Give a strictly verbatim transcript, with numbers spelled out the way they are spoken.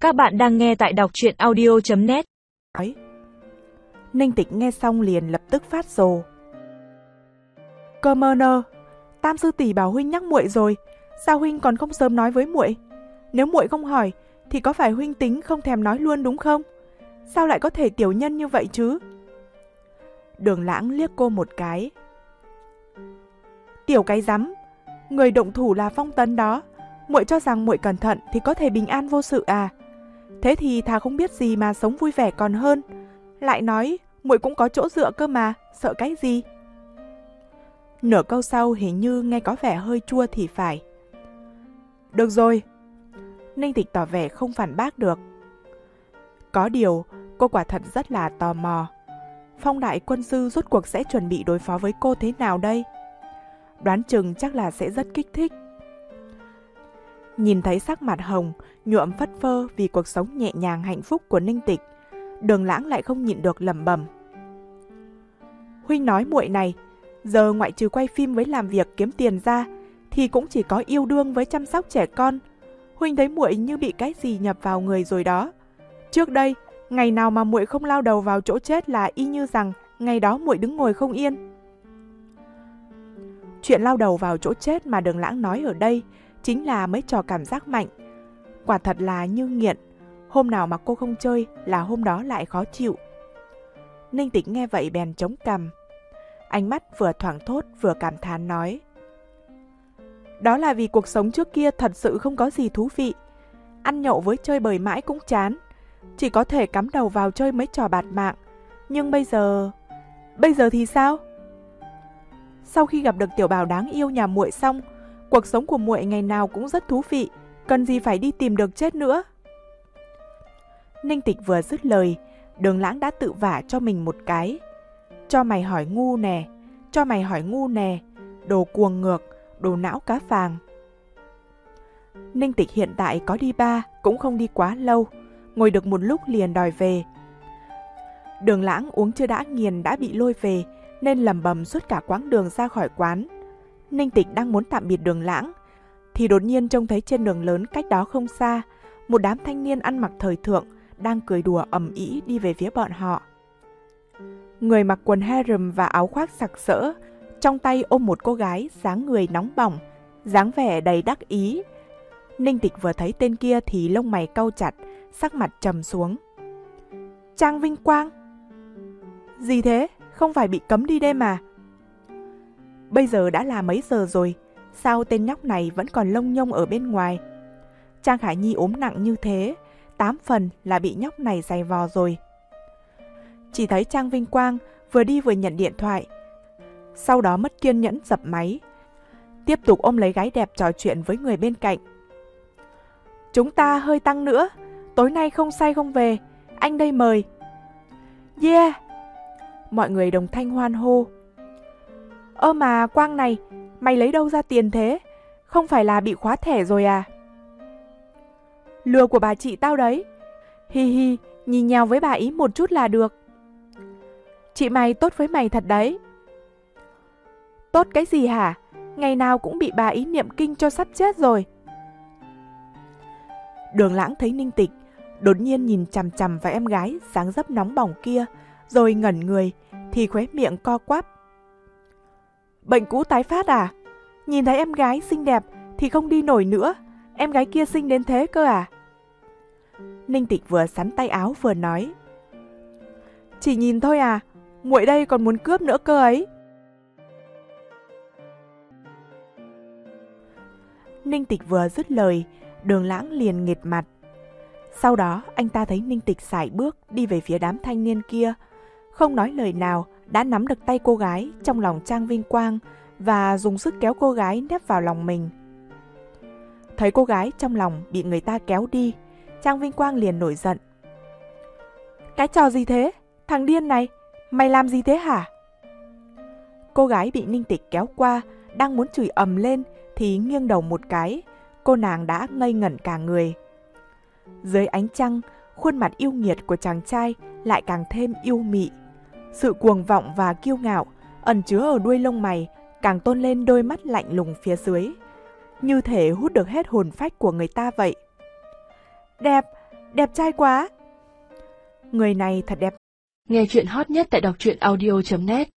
Các bạn đang nghe tại đọc truyện audio chấm net. Ninh Tịch nghe xong liền lập tức phát rồ. Cơ mơ nơ, Tam sư tỷ bảo huynh nhắc muội rồi, sao huynh còn không sớm nói với muội? Nếu muội không hỏi thì có phải huynh tính không thèm nói luôn đúng không? Sao lại có thể tiểu nhân như vậy chứ? Đường Lãng liếc cô một cái. Tiểu cái rắm, người động thủ là Phong Tấn đó, muội cho rằng muội cẩn thận thì có thể bình an vô sự à? Thế thì thà không biết gì mà sống vui vẻ còn hơn. Lại nói muội cũng có chỗ dựa cơ mà, sợ cái gì? Nửa câu sau hình như nghe có vẻ hơi chua thì phải. Được rồi. Ninh Tịch tỏ vẻ không phản bác được. Có điều, cô quả thật rất là tò mò. Phong đại quân sư rốt cuộc sẽ chuẩn bị đối phó với cô thế nào đây? Đoán chừng chắc là sẽ rất kích thích. Nhìn thấy sắc mặt hồng, nhuộm phất phơ vì cuộc sống nhẹ nhàng hạnh phúc của Ninh Tịch, Đường Lãng lại không nhịn được lẩm bẩm. Huynh nói muội này, giờ ngoại trừ quay phim với làm việc kiếm tiền ra, thì cũng chỉ có yêu đương với chăm sóc trẻ con. Huynh thấy muội như bị cái gì nhập vào người rồi đó. Trước đây, ngày nào mà muội không lao đầu vào chỗ chết là y như rằng ngày đó muội đứng ngồi không yên. Chuyện lao đầu vào chỗ chết mà Đường Lãng nói ở đây chính là mấy trò cảm giác mạnh. Quả thật là như nghiện, hôm nào mà cô không chơi là hôm đó lại khó chịu. Ninh Tịch nghe vậy bèn chống cằm. Ánh mắt vừa thoảng thốt vừa cảm thán nói. Đó là vì cuộc sống trước kia thật sự không có gì thú vị. Ăn nhậu với chơi bời mãi cũng chán, chỉ có thể cắm đầu vào chơi mấy trò bạt mạng. Nhưng bây giờ... Bây giờ thì sao? Sau khi gặp được tiểu bảo đáng yêu nhà muội xong, cuộc sống của muội ngày nào cũng rất thú vị, cần gì phải đi tìm đường chết nữa. Ninh Tịch vừa dứt lời, Đường Lãng đã tự vả cho mình một cái. Cho mày hỏi ngu nè, cho mày hỏi ngu nè, đồ cuồng ngược, đồ não cá vàng. Ninh Tịch hiện tại có đi ba cũng không đi quá lâu, ngồi được một lúc liền đòi về. Đường Lãng uống chưa đã nghiền đã bị lôi về, nên lầm bầm suốt cả quãng đường ra khỏi quán. Ninh Tịch đang muốn tạm biệt Đường Lãng, thì đột nhiên trông thấy trên đường lớn cách đó không xa, một đám thanh niên ăn mặc thời thượng đang cười đùa ầm ĩ đi về phía bọn họ. Người mặc quần harem và áo khoác sặc sỡ, trong tay ôm một cô gái dáng người nóng bỏng, dáng vẻ đầy đắc ý. Ninh Tịch vừa thấy tên kia thì lông mày cau chặt, sắc mặt trầm xuống. Trang Vinh Quang? Gì thế? Không phải bị cấm đi đêm mà? Bây giờ đã là mấy giờ rồi, sao tên nhóc này vẫn còn lông nhông ở bên ngoài? Trang Khả Nhi ốm nặng như thế, tám phần là bị nhóc này giày vò rồi. Chỉ thấy Trang Vinh Quang vừa đi vừa nhận điện thoại, sau đó mất kiên nhẫn dập máy, tiếp tục ôm lấy gái đẹp trò chuyện với người bên cạnh. Chúng ta hơi tăng nữa, tối nay không say không về, anh đây mời. Yeah! Mọi người đồng thanh hoan hô. Ơ mà Quang này, mày lấy đâu ra tiền thế? Không phải là bị khóa thẻ rồi à? Lừa của bà chị tao đấy. Hi hi, nhìn nhau với bà ý một chút là được. Chị mày tốt với mày thật đấy. Tốt cái gì hả? Ngày nào cũng bị bà ý niệm kinh cho sắp chết rồi. Đường Lãng thấy Ninh Tịch đột nhiên nhìn chằm chằm vào em gái dáng dấp nóng bỏng kia, rồi ngẩn người thì khóe miệng co quắp. Bệnh cũ tái phát à? Nhìn thấy em gái xinh đẹp thì không đi nổi nữa, em gái kia xinh đến thế cơ à? Ninh Tịch vừa xắn tay áo vừa nói. Chỉ nhìn thôi à, muội đây còn muốn cướp nữa cơ ấy. Ninh Tịch vừa dứt lời, Đường Lãng liền nghệt mặt. Sau đó anh ta thấy Ninh Tịch sải bước đi về phía đám thanh niên kia, không nói lời nào đã nắm được tay cô gái trong lòng Trang Vinh Quang và dùng sức kéo cô gái nép vào lòng mình. Thấy cô gái trong lòng bị người ta kéo đi, Trang Vinh Quang liền nổi giận. Cái trò gì thế? Thằng điên này, mày làm gì thế hả? Cô gái bị Ninh Tịch kéo qua, đang muốn chửi ầm lên thì nghiêng đầu một cái, cô nàng đã ngây ngẩn cả người. Dưới ánh trăng, khuôn mặt yêu nghiệt của chàng trai lại càng thêm yêu mị. Sự cuồng vọng và kiêu ngạo ẩn chứa ở đuôi lông mày càng tôn lên đôi mắt lạnh lùng phía dưới, như thể hút được hết hồn phách của người ta vậy. Đẹp, đẹp trai quá. Người này thật đẹp. Nghe chuyện hot nhất tại đọc truyện audio chấm net.